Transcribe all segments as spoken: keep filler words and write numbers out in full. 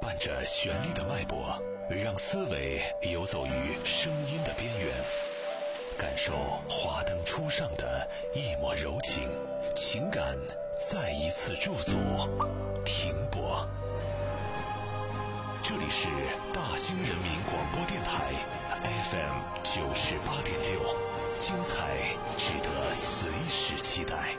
伴着旋律的脉搏，让思维游走于声音的边缘，感受华灯初上的一抹柔情，情感再一次驻足停泊。这里是大兴人民广播电台 F M 九十八点六，精彩值得随时期待。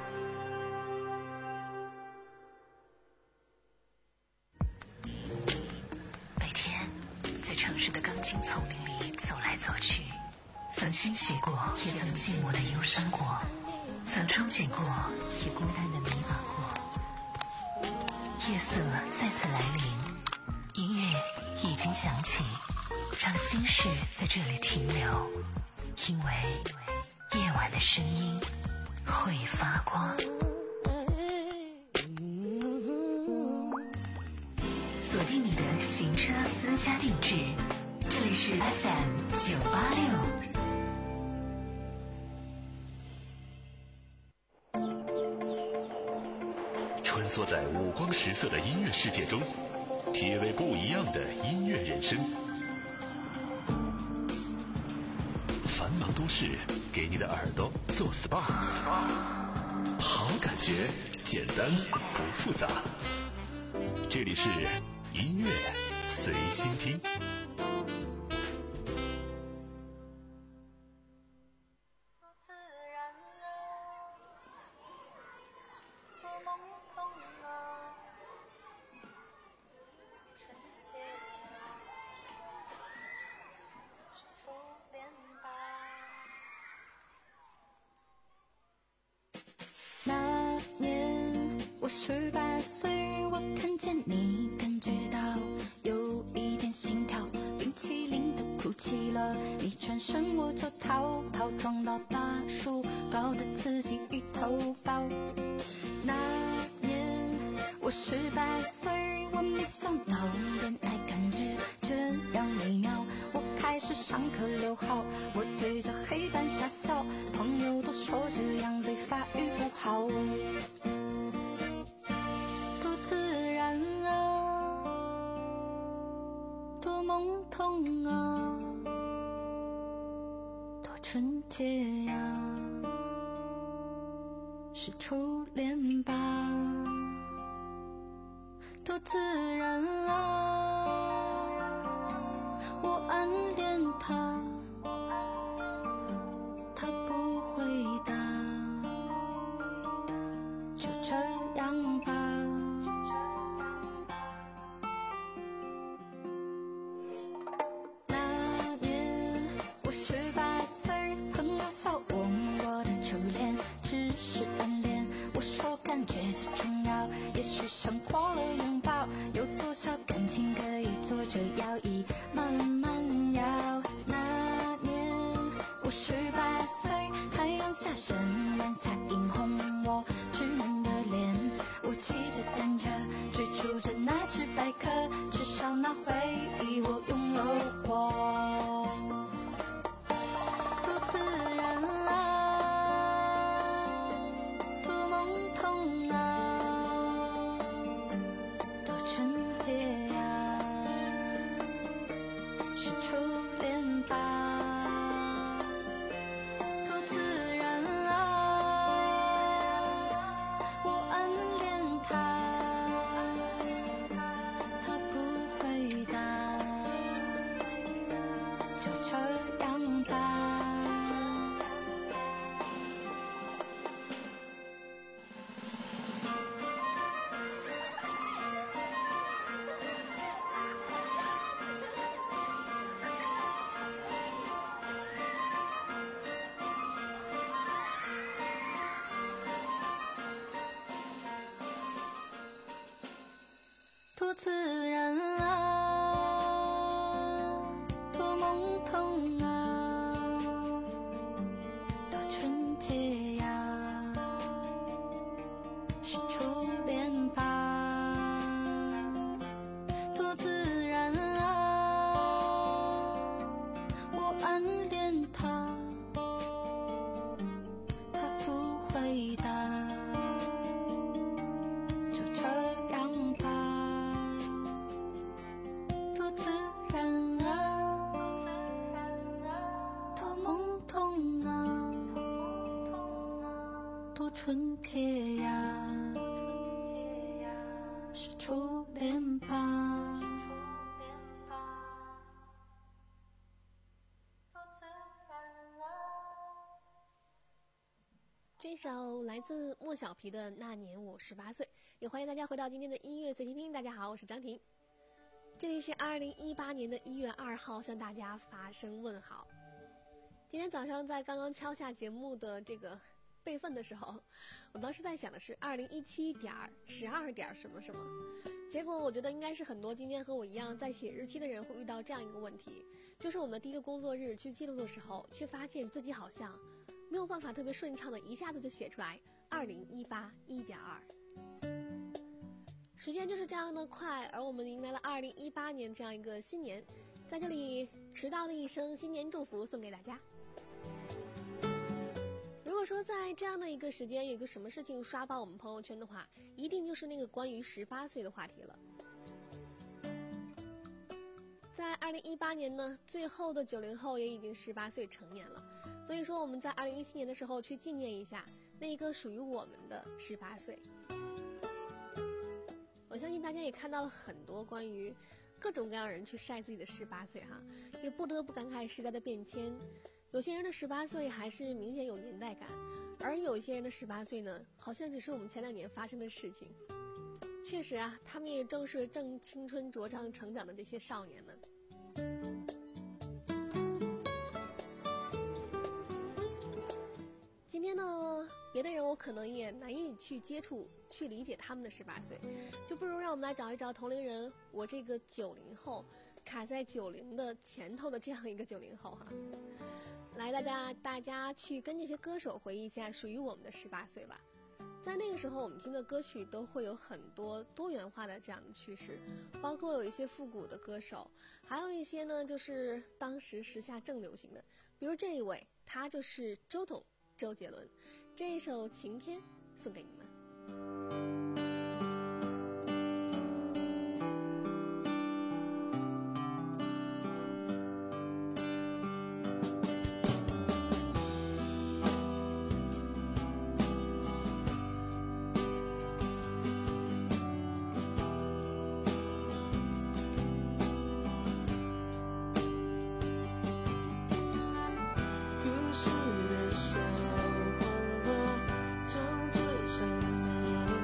每天在城市的钢筋丛林里走来走去，曾欣喜过，也曾寂寞的忧伤过，曾憧憬过，也孤单的迷茫过。夜色再次来临，音乐已经响起，让心事在这里停留，因为夜晚的声音会发光。锁定你的行车私家定制，这里是 F M 九八六。 穿梭在五光十色的音乐世界中，体味不一样的音乐人生。繁忙都市给你的耳朵做 S P A， 好感觉简单不复杂。这里是音乐随心听。 那年我十八岁，我看见你，感觉到有一点心跳，冰淇淋都哭泣了，你转身我就逃跑，撞到大树，搞得自己一头包。那年我十八岁，我没想到恋爱感觉这样美妙，我开始上课留号，我对着黑板傻笑，朋友都说这样对发育不好，多自然啊，多懵懂啊，多纯洁呀，是初恋吧，多自然啊，我暗恋他，他不回答，就这样吧。那年我十八岁，朋友笑我我的初恋只是暗恋，我说感觉最重要，也许胜过了拥抱，有多少感情可以坐着摇椅慢慢摇。那年我十八岁，太阳下山，晚霞映红我稚嫩的脸，我骑着单车追逐着那只白鸽，至少那回忆我拥有过，多自然啊，多懵懂啊，多纯洁呀，是初恋吧，多自然啊，我暗恋他，他不回答，就这样吧。多自然啊，多懵懂啊，多纯洁呀，是初恋吧，多自然啊，我暗恋他，他不回答，就这样吧。 解呀，是初恋吧。 这首来自莫小皮的《那年我十八岁》，也欢迎大家回到今天的音乐随听听。大家好，我是张婷，这里是二零一八年的一月二号，向大家发声问好。今天早上在刚刚敲下节目的这个备份的时候，我当时在想的是二零一七点十二点什么什么，结果我觉得应该是很多今天和我一样在写日期的人会遇到这样一个问题，就是我们的第一个工作日去记录的时候，却发现自己好像没有办法特别顺畅的一下子就写出来二零一八 一点二。时间就是这样的快，而我们迎来了二零一八年这样一个新年，在这里迟到的一声新年祝福送给大家。如果说在这样的一个时间有一个什么事情刷爆我们朋友圈的话，一定就是那个关于十八岁的话题了。在二零一八年呢，最后的九零后也已经十八岁成年了，所以说我们在二零一七年的时候去纪念一下那一个属于我们的十八岁。我相信大家也看到了很多关于各种各样人去晒自己的十八岁哈，也不得不感慨时代的变迁。有些人的十八岁还是明显有年代感，而有一些人的十八岁呢，好像只是我们前两年发生的事情。确实啊，他们也正是正青春茁壮成长的这些少年们。今天呢，别的人我可能也难以去接触去理解他们的十八岁，就不如让我们来找一找同龄人，我这个九零后卡在九零的前头的这样一个九零后哈。来，大家大家去跟这些歌手回忆一下属于我们的十八岁吧。在那个时候，我们听的歌曲都会有很多多元化的这样的趋势，包括有一些复古的歌手，还有一些呢就是当时时下正流行的，比如这一位，他就是周董周杰伦，这一首《晴天》送给你们。 故事的小黄花从纸上慢慢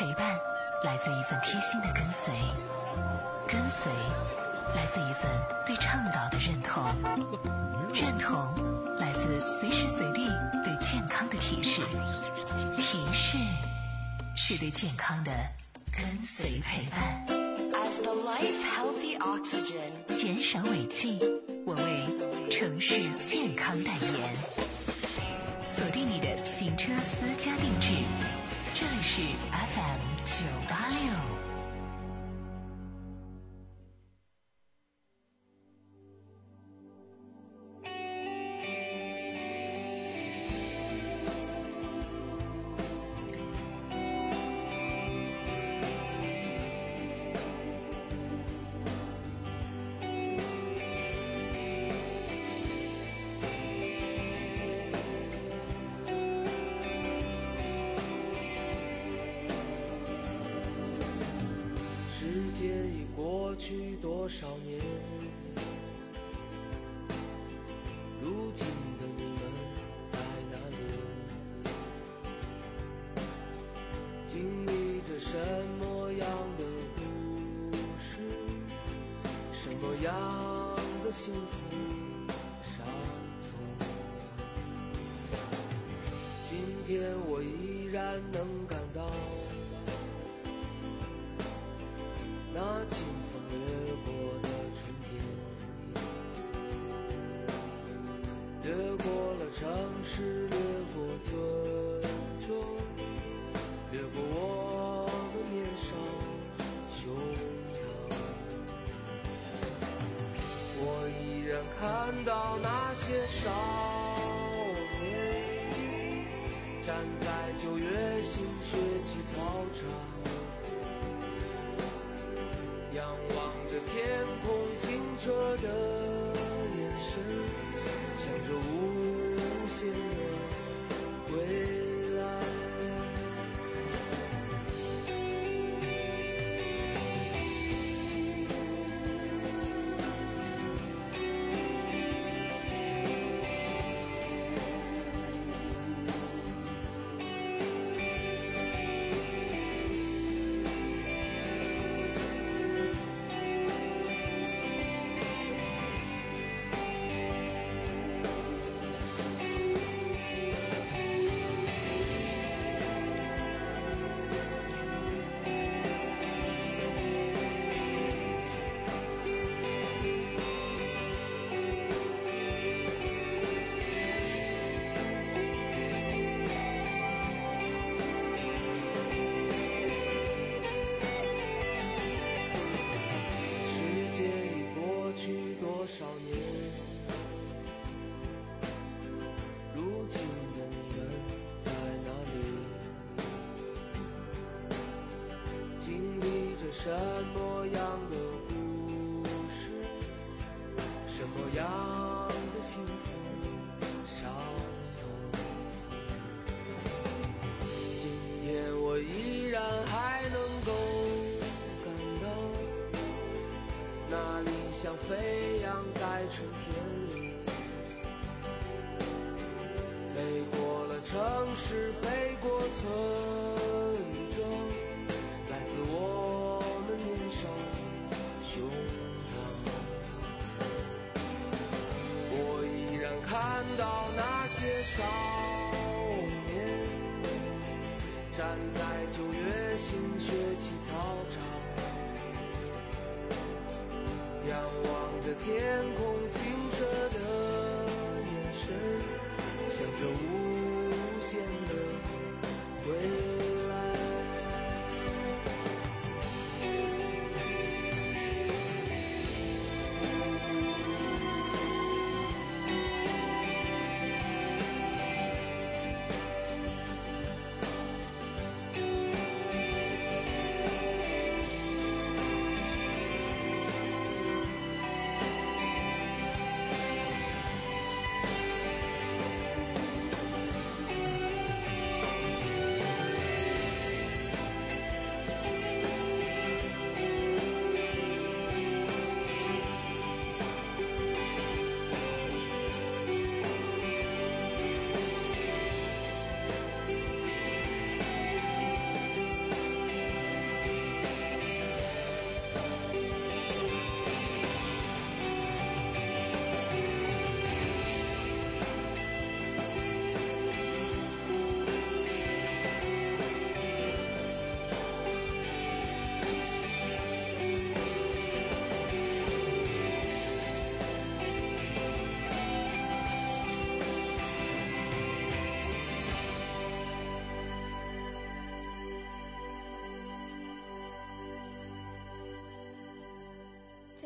陪伴来自一份贴心的跟随，跟随来自一份对倡导的认同，认同来自随时随地对健康的提示，提示是对健康的跟随陪伴。 As the life healthy oxygen， 减少尾气，我为城市健康代言。锁定你的行车私家定制，这里是 F M 九八六。 过去多少年，如今的你们在哪里？经历着什么样的故事？什么样的幸福伤痛？今天我依然能感到那清风掠过的春天，掠过了城市，掠过尊重，掠过我们年少胸膛。我依然看到那些少年，站在九月新学期操场，仰望着天空清澈的眼神，向着无限的未来。什么样的故事，什么样的幸福伤痛？今天我依然还能够感到那理想飞扬在春天里，飞过了城市，飞过村庄，来自我胸膛。我依然看到那些少年，站在九月新学期操场，仰望着天空清澈的眼神，向着无限的未来。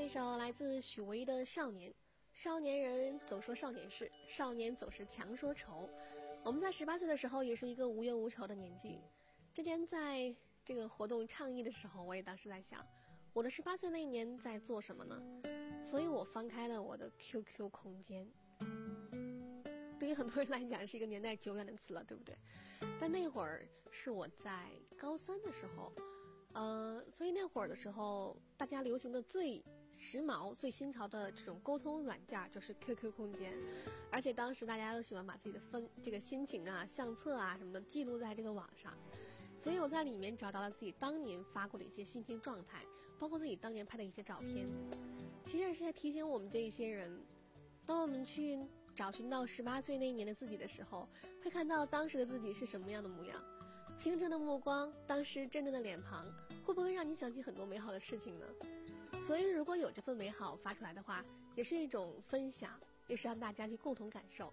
一首来自许巍的《少年》。少年人总说少年事，少年总是强说愁。我们在十八岁的时候也是一个无忧无愁的年纪。之前在这个活动倡议的时候，我也当时在想，我的十八岁那一年在做什么呢？所以我翻开了我的 Q Q 空间。对于很多人来讲是一个年代久远的词了，对不对？但那会儿是我在高三的时候，呃，所以那会儿的时候，大家流行的最时髦、最新潮的这种沟通软件就是 Q Q 空间，而且当时大家都喜欢把自己的分这个心情啊、相册啊什么的记录在这个网上，所以我在里面找到了自己当年发过的一些心情状态，包括自己当年拍的一些照片。其实是在提醒我们这一些人，当我们去找寻到十八岁那一年的自己的时候，会看到当时的自己是什么样的模样。清澈的目光，当时真正的脸庞，会不会让你想起很多美好的事情呢？所以如果有这份美好发出来的话，也是一种分享，也是让大家去共同感受。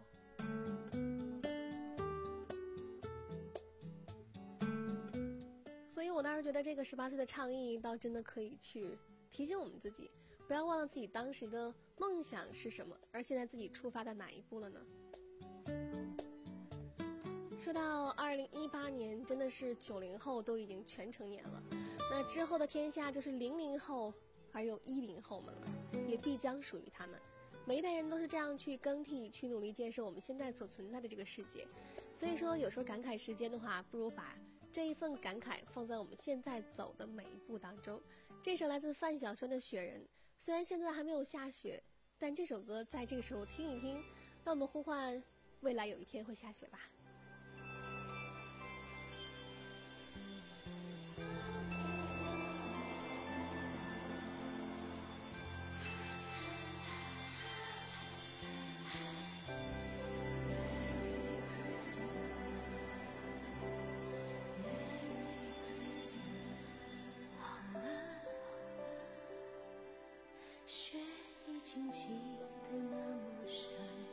所以我当时觉得这个十八岁的倡议倒真的可以去提醒我们自己，不要忘了自己当时的梦想是什么，而现在自己出发在哪一步了呢？说到二零一八年，真的是九零后都已经全成年了，那之后的天下就是零零后还有一零后们了，也必将属于他们。每一代人都是这样去更替，去努力建设我们现在所存在的这个世界。所以说有时候感慨时间的话，不如把这一份感慨放在我们现在走的每一步当中。这首来自范晓萱的《雪人》，虽然现在还没有下雪，但这首歌在这个时候听一听，让我们呼唤未来有一天会下雪吧。 雪已经积得那么深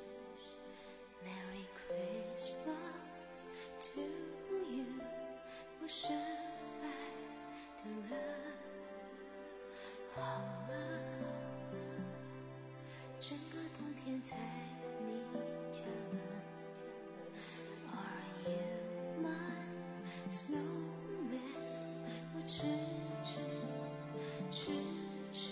Merry Christmas to you 我深爱的人好了整个冬天在你家门 Are you my snowman 我痴痴痴痴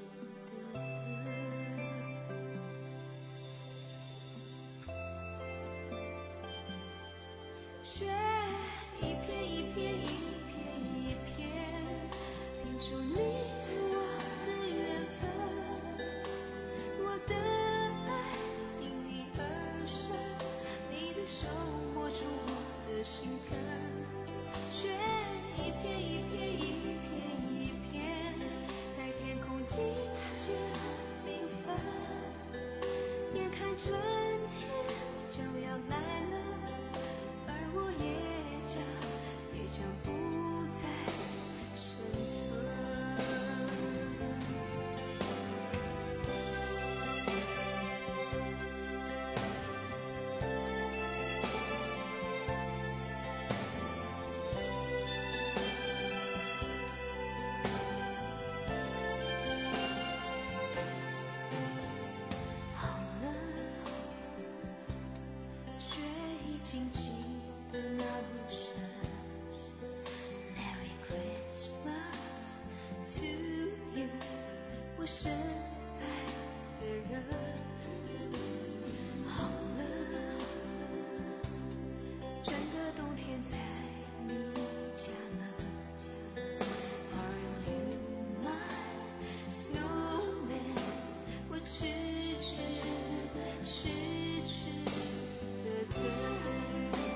雪一片一片一片一片拼出你我的缘分我的爱因你而生你的手握住我的心疼雪一片一片一片一片在天空尽显缤纷眼看春天就要来了我也将也将不再生存好了雪已经积的那么深 Merry Christmas to you 我深爱的人好了整个冬天在你家门 Are you my snowman 我痴痴痴痴的等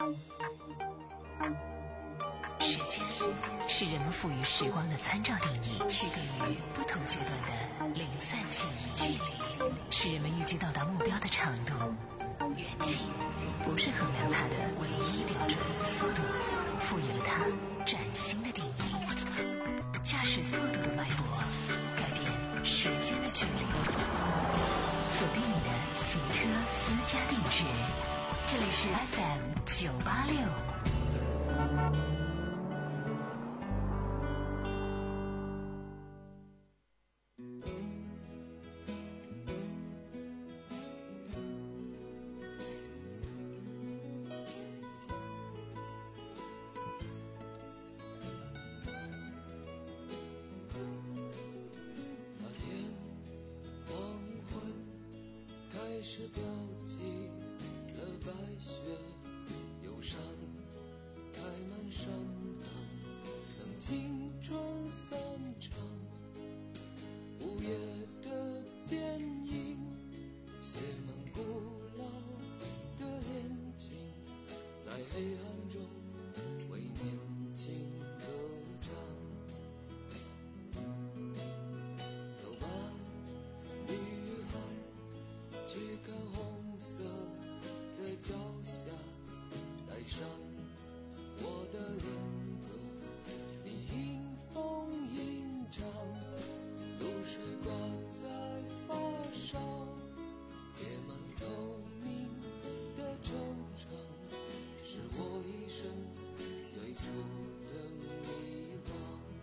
时间是人们赋予时光的参照定义，区隔于不同阶段的零散记忆。距离是人们预计到达目标的长度，远近不是衡量它的唯一标准。速度赋予了它崭新的定义，驾驶速度的脉搏改变时间的距离。锁定你的行车私家定制，这里是 F M 九八六。 是标记了白雪，忧伤开满山岗，等青春散场。午夜的电影写满古老的恋情，在黑暗中为年轻歌唱。走吧，女孩，去看红色的朝霞，带上我的恋歌，你迎风吟唱，露水挂在发梢，结满透明的惆怅，是我一生最初的迷惘。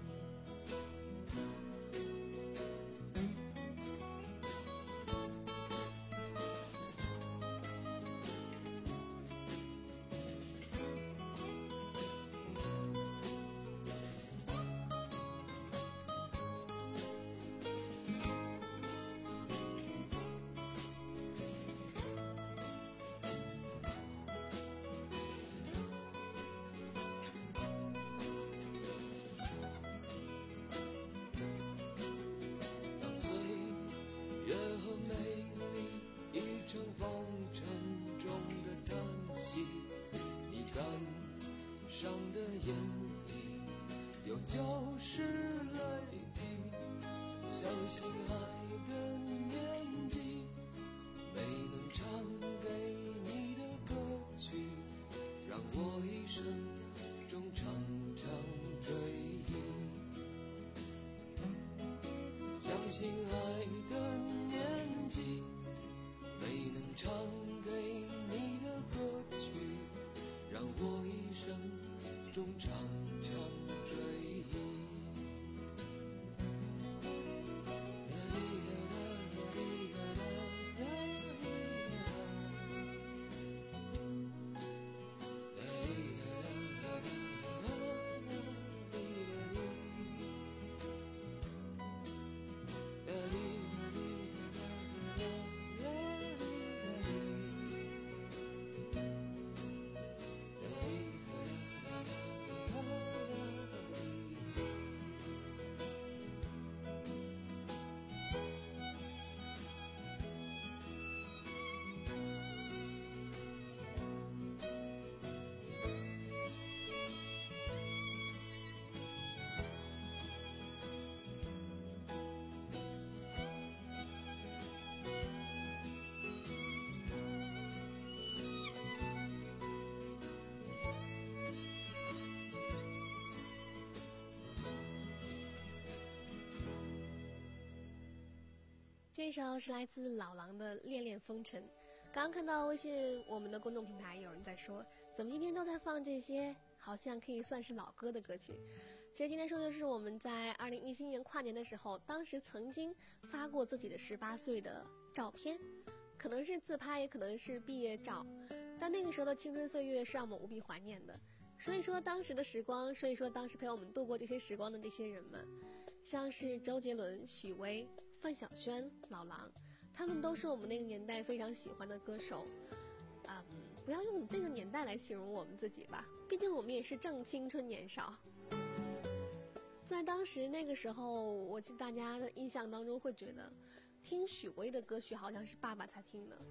风尘中的叹息，你感伤的眼里有旧时泪滴，相信爱的年纪，没能唱给你的歌曲，让我一生中常常追忆。相信爱的年纪，没能唱给你的歌曲，让我一生中常常追忆。 这首是来自老狼的《恋恋风尘》。刚刚看到微信我们的公众平台有人在说，怎么今天都在放这些好像可以算是老歌的歌曲。其实今天说的是我们在二零一七年跨年的时候，当时曾经发过自己的十八岁的照片，可能是自拍，也可能是毕业照，但那个时候的青春岁月是让我们无比怀念的。所以说当时的时光，所以说当时陪我们度过这些时光的这些人们，像是周杰伦、许巍、范晓萱、老狼，他们都是我们那个年代非常喜欢的歌手。嗯，不要用这个年代来形容我们自己吧，毕竟我们也是正青春年少。在当时那个时候，我记得大家的印象当中会觉得听许巍的歌曲好像是爸爸才听的，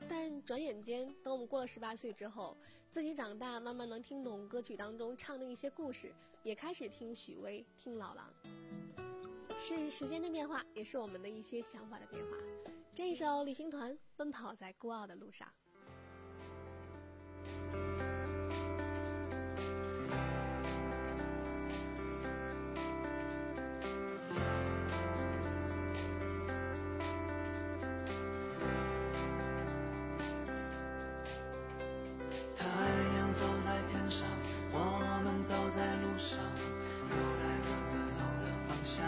但转眼间，等我们过了十八岁之后，自己长大，慢慢能听懂歌曲当中唱的一些故事，也开始听许巍，听老狼。是时间的变化，也是我们的一些想法的变化。这一首旅行团，奔跑在孤傲的路上。 太阳走在天上，我们走在路上，走在各自走的方向，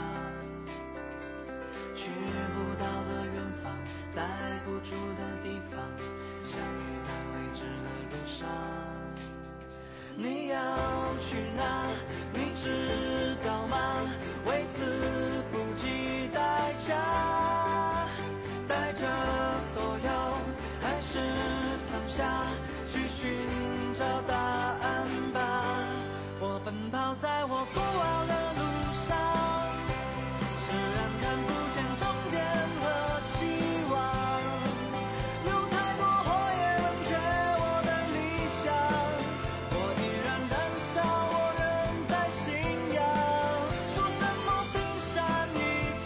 去不到的远方，待不住的地方，相遇在未知的路上。你要去哪？你知道吗？为此不计代价，带着所有，还是放下，去寻找答案吧。我奔跑在我孤傲的路上，虽然看不见终点和希望，有太多火焰冷却我的理想，我依然燃烧，我仍在信仰。说什么冰山一角，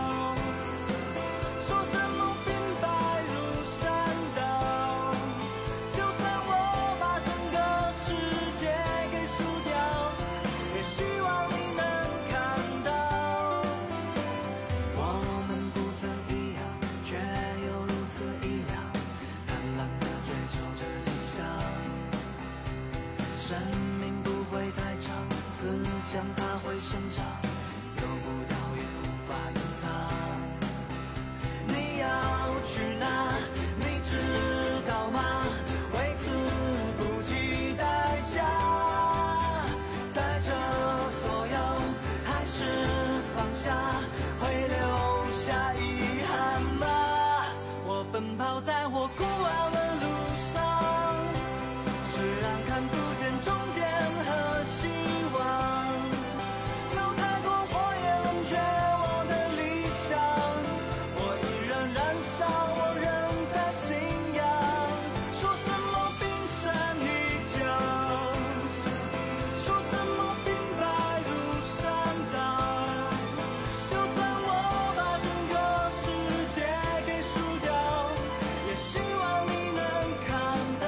说什么冰白如山岛，就算我把整个世界给输掉，也希望你能看到，我们不曾一样，却又如此一样，贪婪地追求着理想。生命不会太长，思想它会生长，有不到也无法隐藏。你要去哪？你知道吗？为此不计代价，带着所有，还是放下，会留下遗憾吗？我奔跑在我孤傲的路上，虽然看不见终点和希望，有太多火焰冷却我的理想，我依然燃烧，我仍在信仰。说什么冰山一角，说什么冰白如山岛，就算我把整个世界给输掉，也希望你能看到。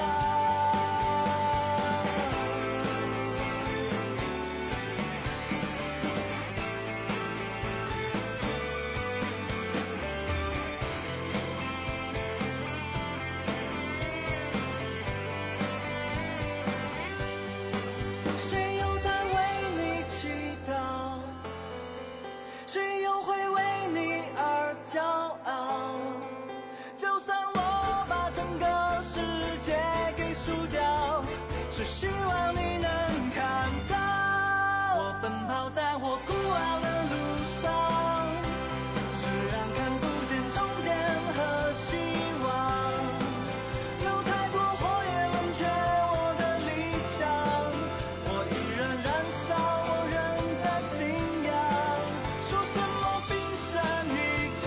谁又在为你祈祷？谁又会为你而骄傲？就算我把整个世界给输掉，只希望你能看到，我奔跑在我孤傲的路上，虽然看不见终点和希望，有太多火焰冷却我的理想，我依然燃烧，我仍在信仰。说什么冰山一角，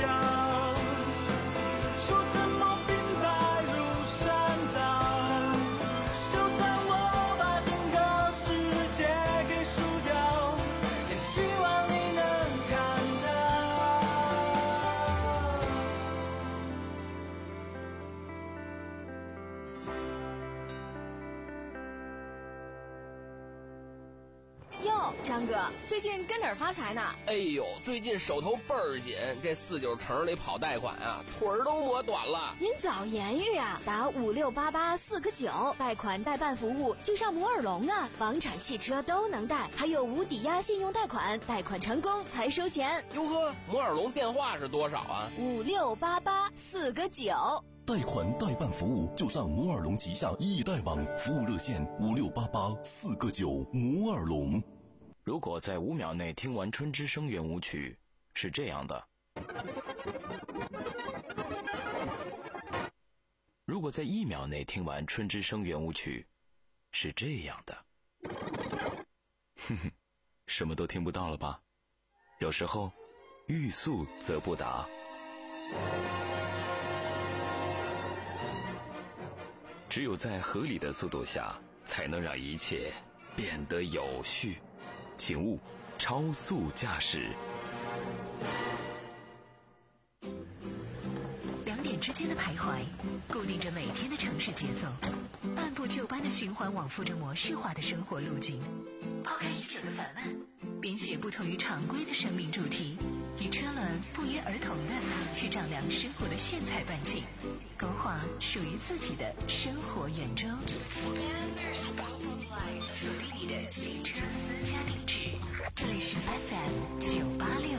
说什么冰白如山岛，就算我把整个世界给输掉，也希望你能看到。 哟，张哥，最近跟哪儿发财呢？ 哎呦，最近手头倍儿紧，这四九城里跑贷款啊，腿儿都磨短了。 您早言语啊，打五六八八四个九，贷款代办服务就上摩尔龙啊，房产、汽车都能贷，还有无抵押信用贷款，贷款成功才收钱。 哟呵，摩尔龙电话是多少啊？ 五六八八四个九。 贷款代办服务就上摩尔龙旗下易贷网，服务热线五六八八四个九。摩尔龙。 如果在五秒内听完春之声圆舞曲，是这样的；如果在一秒内听完春之声圆舞曲，是这样的。哼哼，什么都听不到了吧？有时候，欲速则不达。 只有在合理的速度下，才能让一切变得有序。请勿超速驾驶。 两点之间的徘徊，固定着每天的城市节奏，按部就班的循环往复着模式化的生活路径。抛开已久的烦闷，编写不同于常规的生命主题，与车轮不约而同的去丈量生活的炫彩半径，勾画属于自己的生活圆周。锁定你的新车私家定制，这里是 F M 九八六。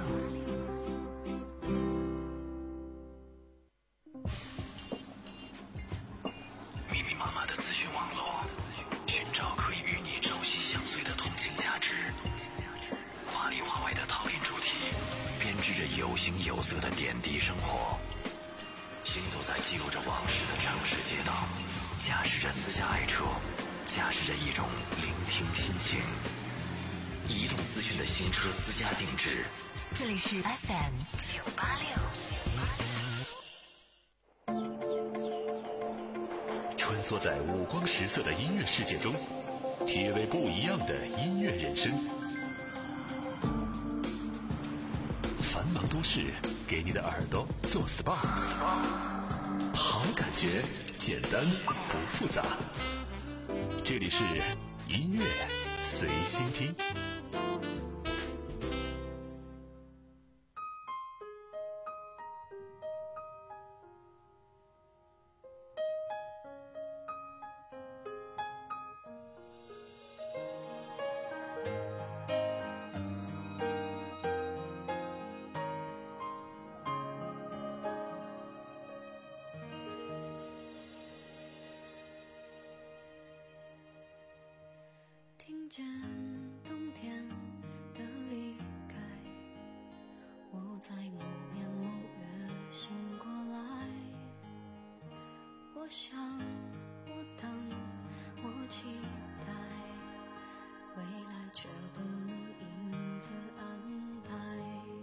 密密麻麻的资讯网络，寻找可以与你朝夕相随的同情价值。华里华外的讨厌主题，编织着有形有色的点滴生活。行走在记录着往事的城市街道，驾驶着私家爱车，驾驶着一种聆听心情。移动资讯的新车私家定制， 这里是 F M 九八六。 穿梭在五光十色的音乐世界中，体味不一样的音乐人生。繁忙都市，给你的耳朵做 S P A， 好感觉，简单不复杂。这里是音乐随心听。 听见冬天的离开，我在某年某月醒过来。我想，我等，我期待，未来却不能因此安排。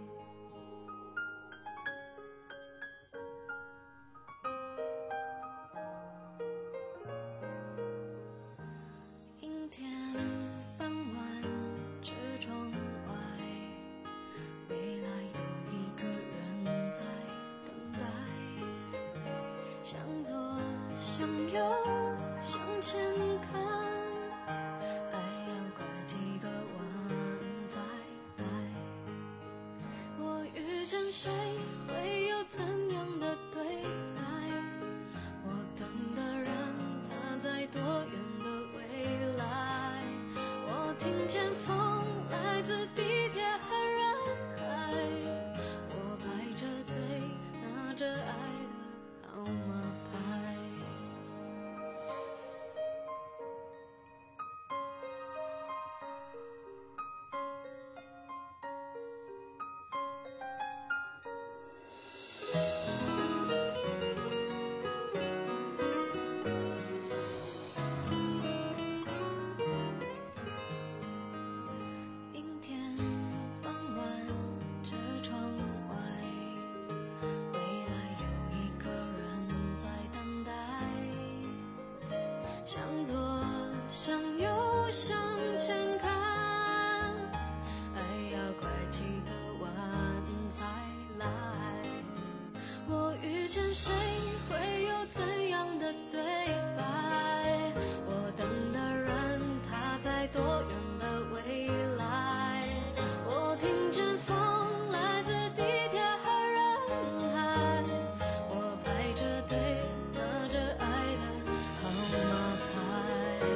阴天傍晚，车窗外，未来有一个人在等待。向左，向右，向前看，还要拐几个弯再来。我遇见谁，会有怎样的对白？我等的人，他在多远的未来？我听见风来自地铁和人海，我排着队拿着爱的号码牌。阴天傍晚，车窗外，未来有一个人在等待。向左，向右，向前看，还要拐几个弯才来。我遇见谁，会有怎样的对白？我等的人，他在多远的未来？我听见风来自地铁和人海，我排着队拿着爱的号码牌。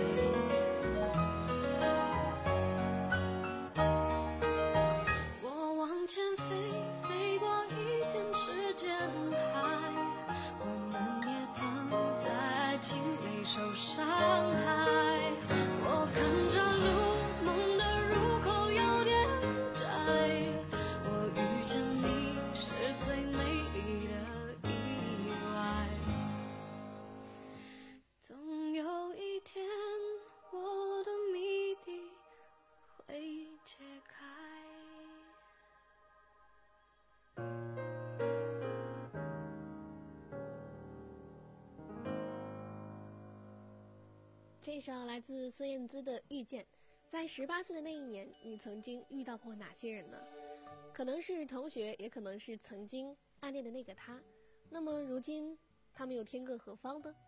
我往前飞，飞过一片时间海，我们也曾在经历受伤害。我看着路，梦的入口有点窄，我遇见你是最美丽的意外。总有一天，我的谜底会解开。 这首来自孙燕姿的《遇见》。在十八岁的那一年，你曾经遇到过哪些人呢？可能是同学，也可能是曾经暗恋的那个他。那么如今，他们又天各何方呢？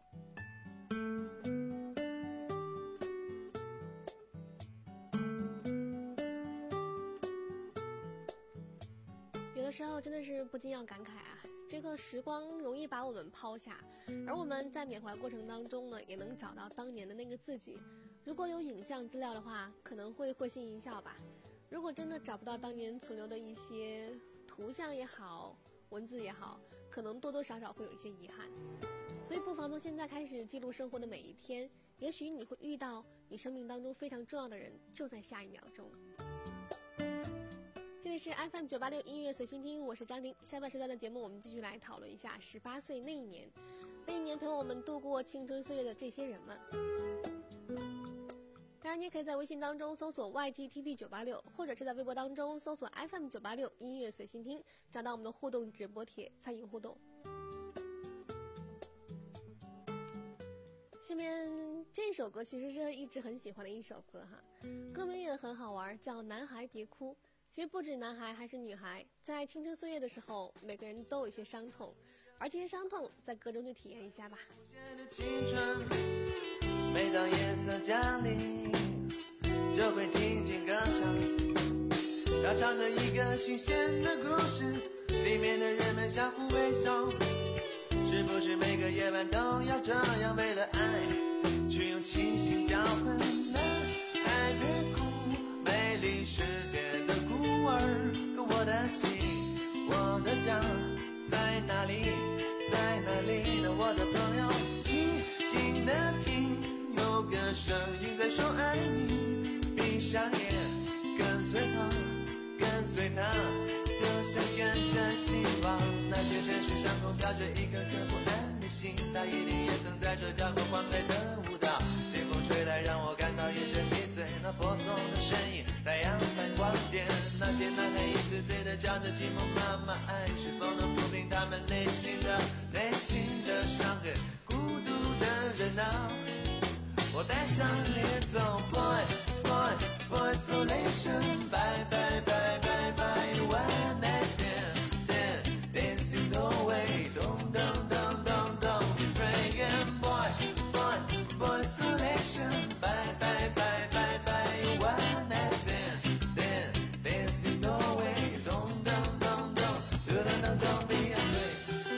有的时候真的是不禁要感慨啊，这个时光容易把我们抛下，而我们在缅怀过程当中呢，也能找到当年的那个自己。如果有影像资料的话，可能会会心一笑吧。如果真的找不到当年存留的一些图像也好，文字也好，可能多多少少会有一些遗憾。所以不妨从现在开始记录生活的每一天，也许你会遇到你生命当中非常重要的人，就在下一秒钟。这里是 F M 九八六音乐随心听，我是张婷。下半时段的节目，我们继续来讨论一下十八岁那一年，那一年陪我们度过青春岁月的这些人们。当然，你也可以在微信当中搜索 Y G T P 九八六，或者是在微博当中搜索 F M 九八六音乐随心听，找到我们的互动直播帖，参与互动。下面这首歌其实是一直很喜欢的一首歌哈，歌名也很好玩，叫《男孩别哭》。其实不止男孩还是女孩，在青春岁月的时候，每个人都有一些伤痛，而这些伤痛在歌中去体验一下吧。 青春每当夜色降临，就会静静歌唱，它唱着一个新鲜的故事，里面的人们相互微笑。是不是每个夜晚都要这样，为了爱去用清醒交换？男孩别哭，美丽世界的孤儿，可我的心，我的家在哪里，在哪里呢？我的朋友，静静的听，有个声音在说爱你，闭上眼，跟随他，跟随他，就像跟着希望。那些城市上空飘着一颗颗不安的心，他一定也曾在这跳过欢快的舞蹈。清风吹来，让我感到一阵迷醉，那婆娑的身影，太阳般光洁。那些男孩一次次的叫着寂寞妈妈，爱是否能抚平他们内心的内心的伤痕？孤独的人啊，我带上你走 ，boy boy boy isolation， bye bye bye bye bye one night stand dancing the way， don't don't don't don't don't be afraid boy boy boy isolation， bye bye bye bye bye one night stand dancing the way， don't don't don't don't don't don't don't be afraid。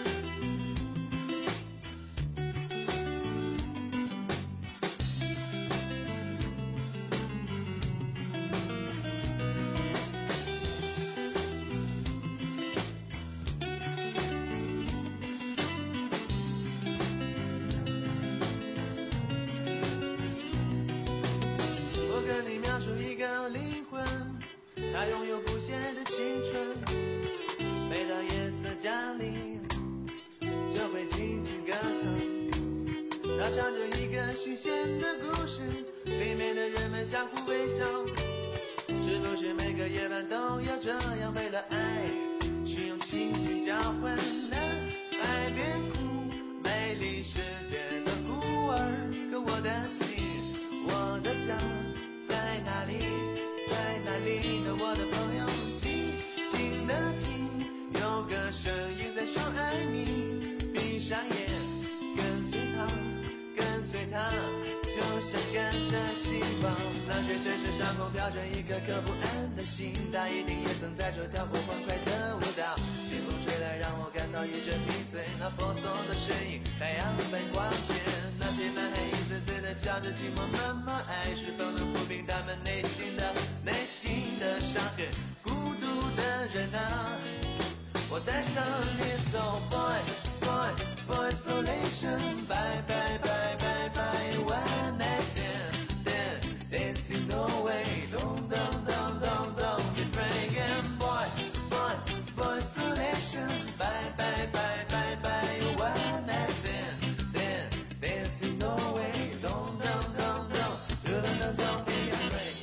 我跟你描述一个灵魂，它拥有不懈的青春，每当夜色降临，就会静静歌唱，它唱着一个新鲜的故事，里面的人们相互微笑。是不是每个夜晚都要这样，为了爱去用清醒交换？男孩别哭，美丽世界的孤儿，可我的心，我的家在哪里，在哪里呢？我的朋友，静静的听，有个声音在说爱你，闭上眼，跟随他，跟随他，就像跟着希望。那些城市上空飘着一颗颗不安的心，他一定也曾在这跳过欢快的舞蹈。清风吹来，让我感到一阵迷醉，那婆娑的身影，太阳般光洁。那些男孩一次次的叫着寂寞妈妈，爱是否能抚平他们内心的内心的伤痕？孤独的人啊，我带上你走 boy boy boy isolation， bye bye bye bye bye one night stand dancing the way， don't don't don't don't don't be afraid boy boy boy isolation， bye bye bye bye bye one night stand dancing the way， don't don't don't don't don't don't don't be afraid。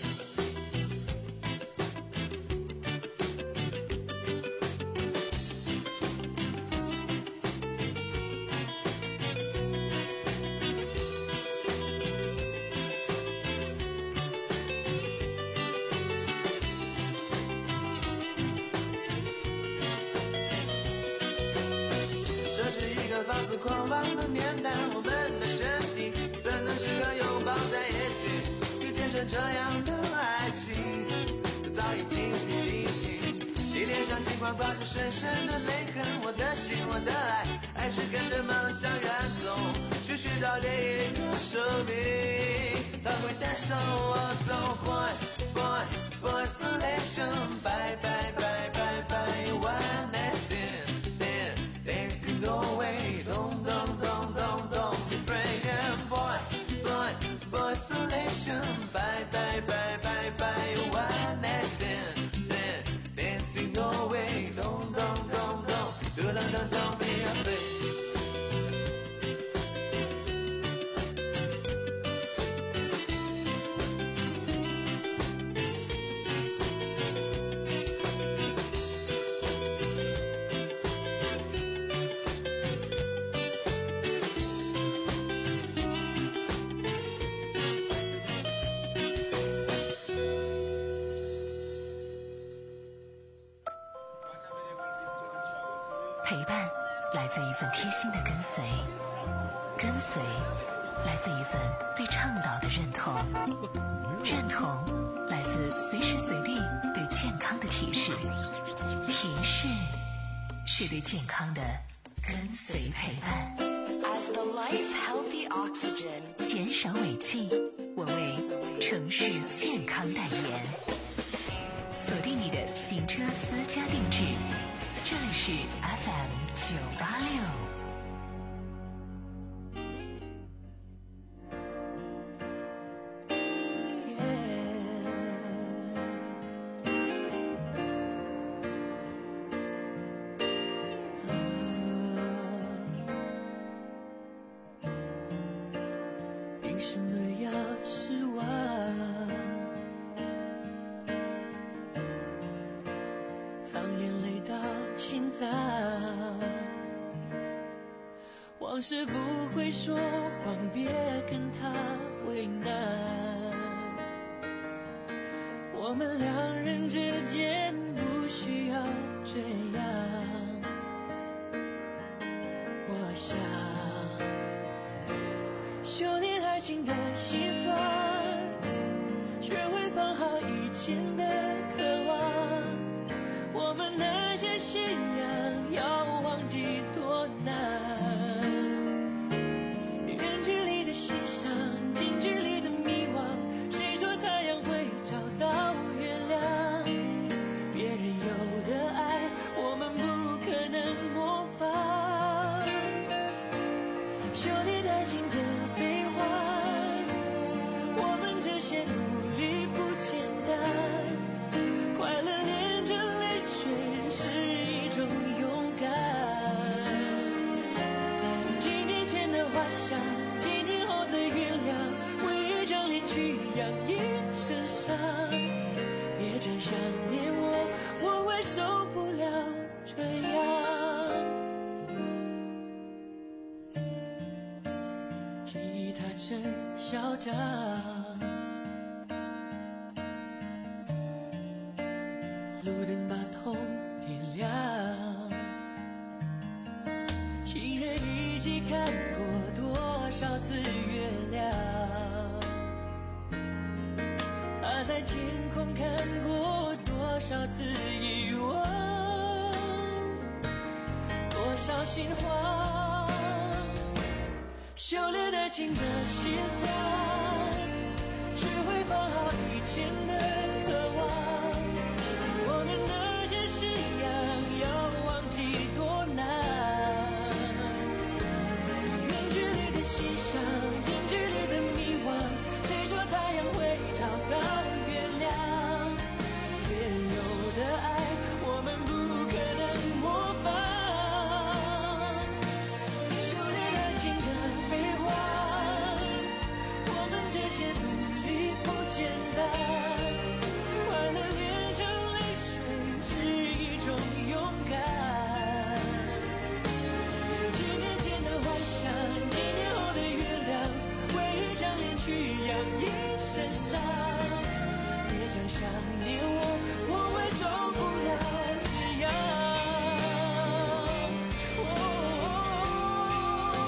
狂妄的年代，我们的身体怎能时刻拥抱在一起，去见证这样的爱情，早已精疲力尽。你脸上尽管挂着深深的泪痕，我的心，我的爱，还是跟着梦想远走，去寻找另一个生命，它会带上我走。Boy boy boy selection， bye bye bye bye bye one night in dancing away， 咚咚咚咚咚 different boy boy boy selection， bye bye bye bye bye one night in dancing away， 咚咚咚咚咚咚咚咚 be afraid。 陪伴来自一份贴心的跟随，跟随来自一份对倡导的认同，认同来自随时随地对健康的提示，提示是对健康的跟随陪伴。 As the life healthy oxygen， 减少尾气，我为城市健康代言。锁定你的行车私家定制，这里是 F M 九八六。 凭什么要失望？藏眼泪到心脏，往事不会说谎，别跟他为难。我们两人之间不需要这样。我想修炼爱情的心酸，学会放好以前的渴望。我们那些信仰要忘记多难，远距离的欣赏，近距离的迷惘，谁说太阳会找到月亮？别人有的爱，我们不可能模仿。修炼爱情的悲欢，我们这些努力不简单，快乐连着泪水是一种勇敢。几年前的花香，几年后的原谅，为一张脸去养一身伤。别再想念我，我会受不了这样。吉他真嚣张，路灯把痛点亮，情人一起看过多少次月亮，他在天空看过多少次遗忘，多少心慌。修炼爱情的心酸，学会放好以前的渴望。我们那些信仰要忘记多难，远距离的欣赏，近距离的迷惘，谁说太阳会找到月亮？别人有的爱，我们不可能模仿。修炼爱情的悲欢，我们这些努力不简单，快乐变成泪水是一种勇敢。几年前的幻想，几年后的原谅，为一张脸去养一身伤。别再想念我，我会受不了这样。哦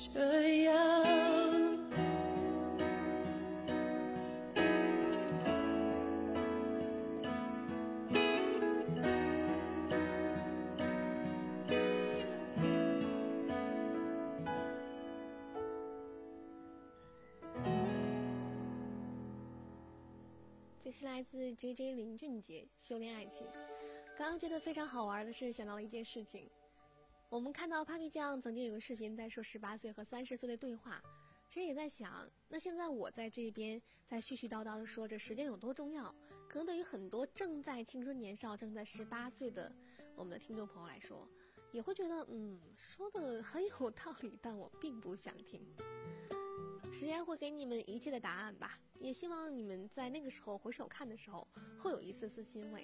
这样。 这是来自 J J 林俊杰修炼爱情。刚刚觉得非常好玩的是想到了一件事情，我们看到 Papi 酱曾经有个视频在说十八岁和三十岁的对话，其实也在想，那现在我在这边在絮絮叨叨的说着时间有多重要，可能对于很多正在青春年少正在十八岁的我们的听众朋友来说，也会觉得嗯说的很有道理，但我并不想听。时间会给你们一切的答案吧，也希望你们在那个时候回首看的时候会有一丝丝欣慰。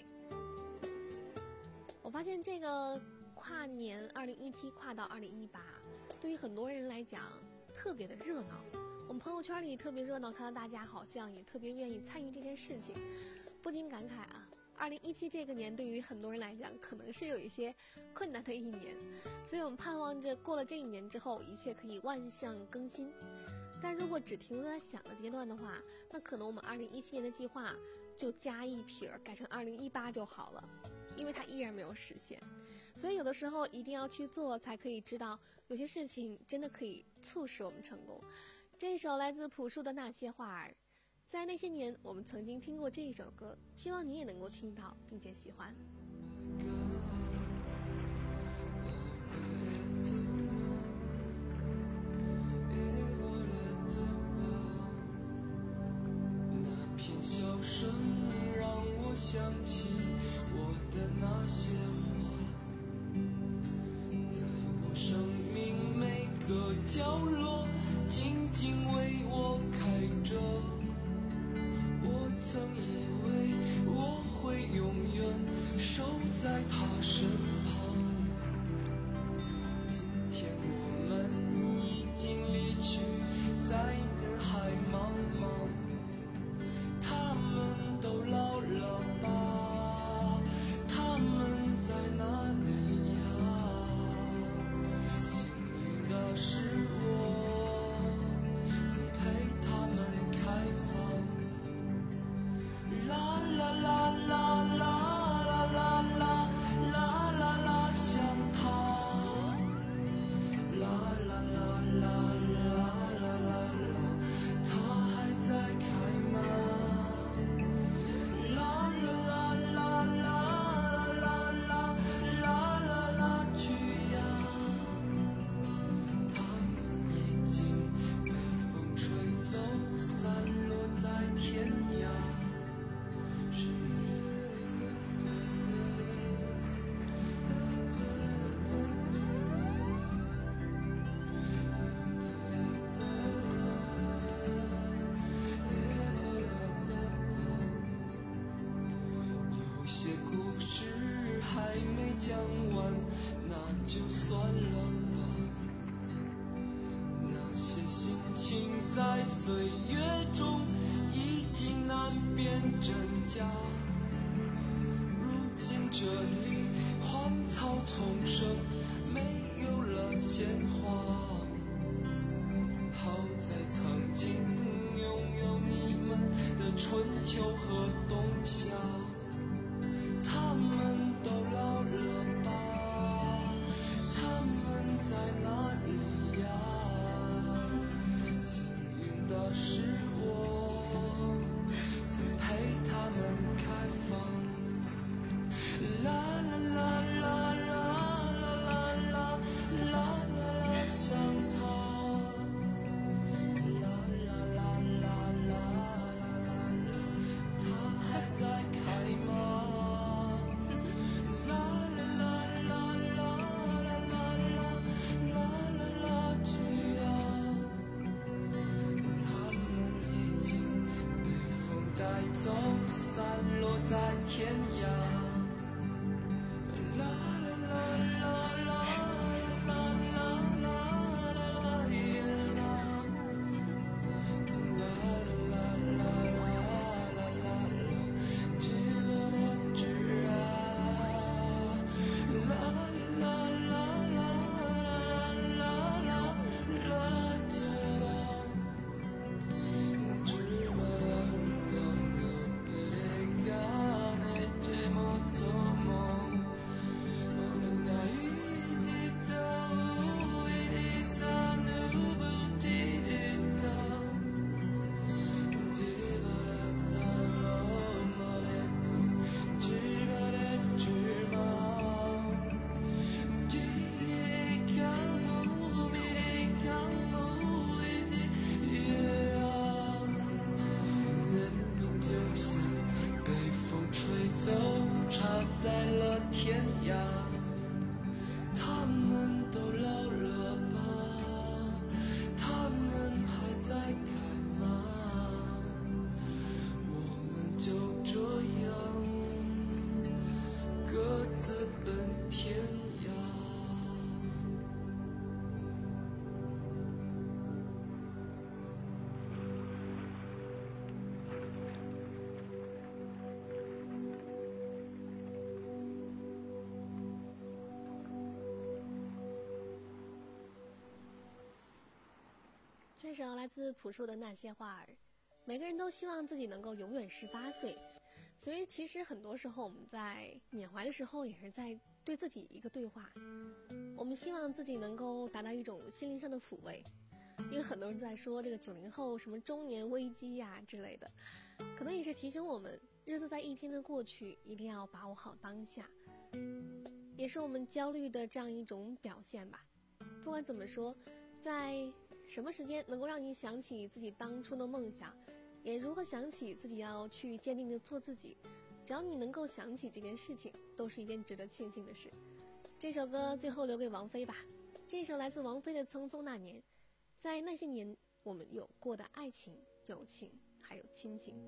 我发现这个跨年二零一七跨到二零一八，对于很多人来讲特别的热闹，我们朋友圈里特别热闹，看到大家好像也特别愿意参与这件事情，不禁感慨啊，二零一七这个年对于很多人来讲可能是有一些困难的一年，所以我们盼望着过了这一年之后一切可以万象更新。但如果只停留在想的阶段的话，那可能我们二零一七年的计划就加一撇改成二零一八就好了，因为它依然没有实现。所以有的时候一定要去做，才可以知道有些事情真的可以促使我们成功。这一首来自朴树的那些话儿，在那些年我们曾经听过这一首歌，希望你也能够听到并且喜欢。 笑声让我想起我的那些话，在我生命每个角落静静为我开着。我曾以为我会永远守在他身旁，今天我们已经离去，在人海茫茫。他们都老了吧？他们在哪里呀？幸运的是我曾陪他们开放。啦啦啦啦啦啦啦啦啦啦啦，像他。啦啦啦啦啦啦啦啦，他还在开吗？讲完那就算了吧，那些心情在岁月中已经难辨真假。如今这里荒草丛生，没有了鲜花，好在曾经拥有你们的春秋和冬夏。他们都老了吧？他们在哪里呀？幸运的是我曾陪他们开放。啦啦啦啦啦啦啦啦啦啦啦，像他。啦啦啦啦啦啦啦啦，他还在开吗？走散落在天涯。啦啦啦啦啦啦啦啦啦耶啦。啦啦啦啦啦啦啦，只有的只啊。啦啦啦啦啦啦啦啦啦。 这首来自朴树的那些花儿。每个人都希望自己能够永远十八岁，所以其实很多时候我们在缅怀的时候也是在对自己一个对话。我们希望自己能够达到一种心灵上的抚慰，因为很多人在说这个九零后什么中年危机呀、啊、之类的，可能也是提醒我们日子在一天的过去，一定要把握好当下，也是我们焦虑的这样一种表现吧。不管怎么说，在什么时间能够让你想起自己当初的梦想，也如何想起自己要去坚定的做自己，只要你能够想起这件事情，都是一件值得庆幸的事。这首歌最后留给王菲吧，这首来自王菲的《匆匆那年》。在那些年我们有过的爱情、友情还有亲情。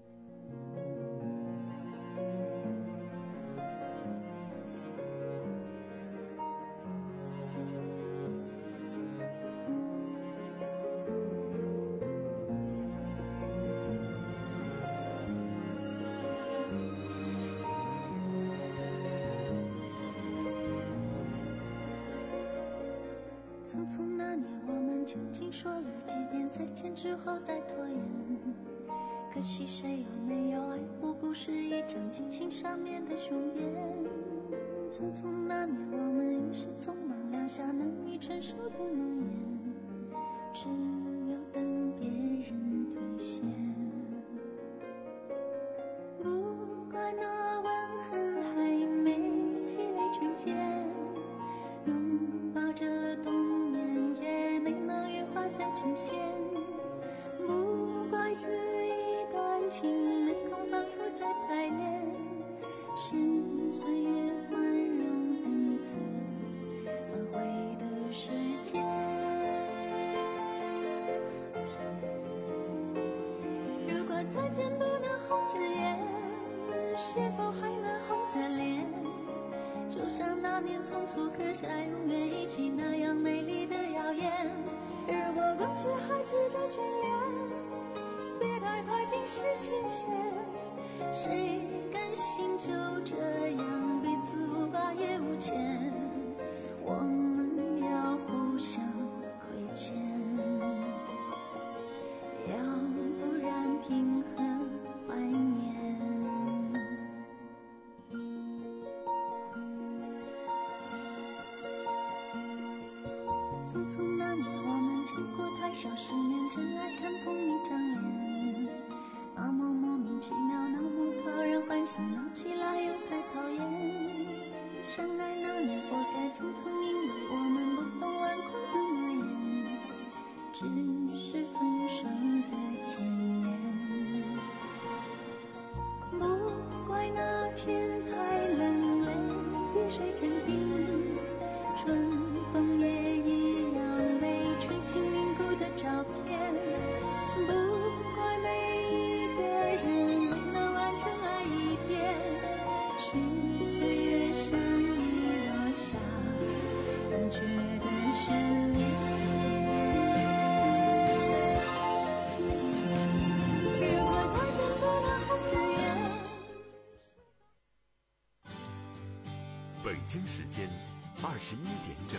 匆匆那年，我们究竟说了几遍再见之后再拖延？可惜谁有没有爱过，不是一张激情上面的雄辩。匆匆那年，我们一时匆忙留下难以承受的诺言，只有等别人兑现。不怪那吻痕还没积累成茧，拥抱着冬也没能羽化再成仙，不怪这一段情没空反复再排练，是岁月宽容恩赐挽回的时间。如果再见不能红着眼，是否还能红着脸？就像那年匆促刻下永远一起那样美丽的谣言。如果过去还值得眷恋，别太快冰释前嫌。谁甘心就这样彼此无挂也无牵？我们要互相亏欠，要不然凭何怀念？匆匆那年，我们见过太少世面，只来看同一张脸，那么莫名其妙，那么讨人欢喜，闹起来又太讨厌。相爱那年活该匆匆，因为我们不懂顽固的诺言，只是分手的前言。不怪那天太冷，泪滴水成冰，春风也一样被吹进凝固的照片。不怪每一个人都能完整爱一遍，是岁月善意落下残缺的悬念。如果再见不能红着眼。 北京时间二十一点整。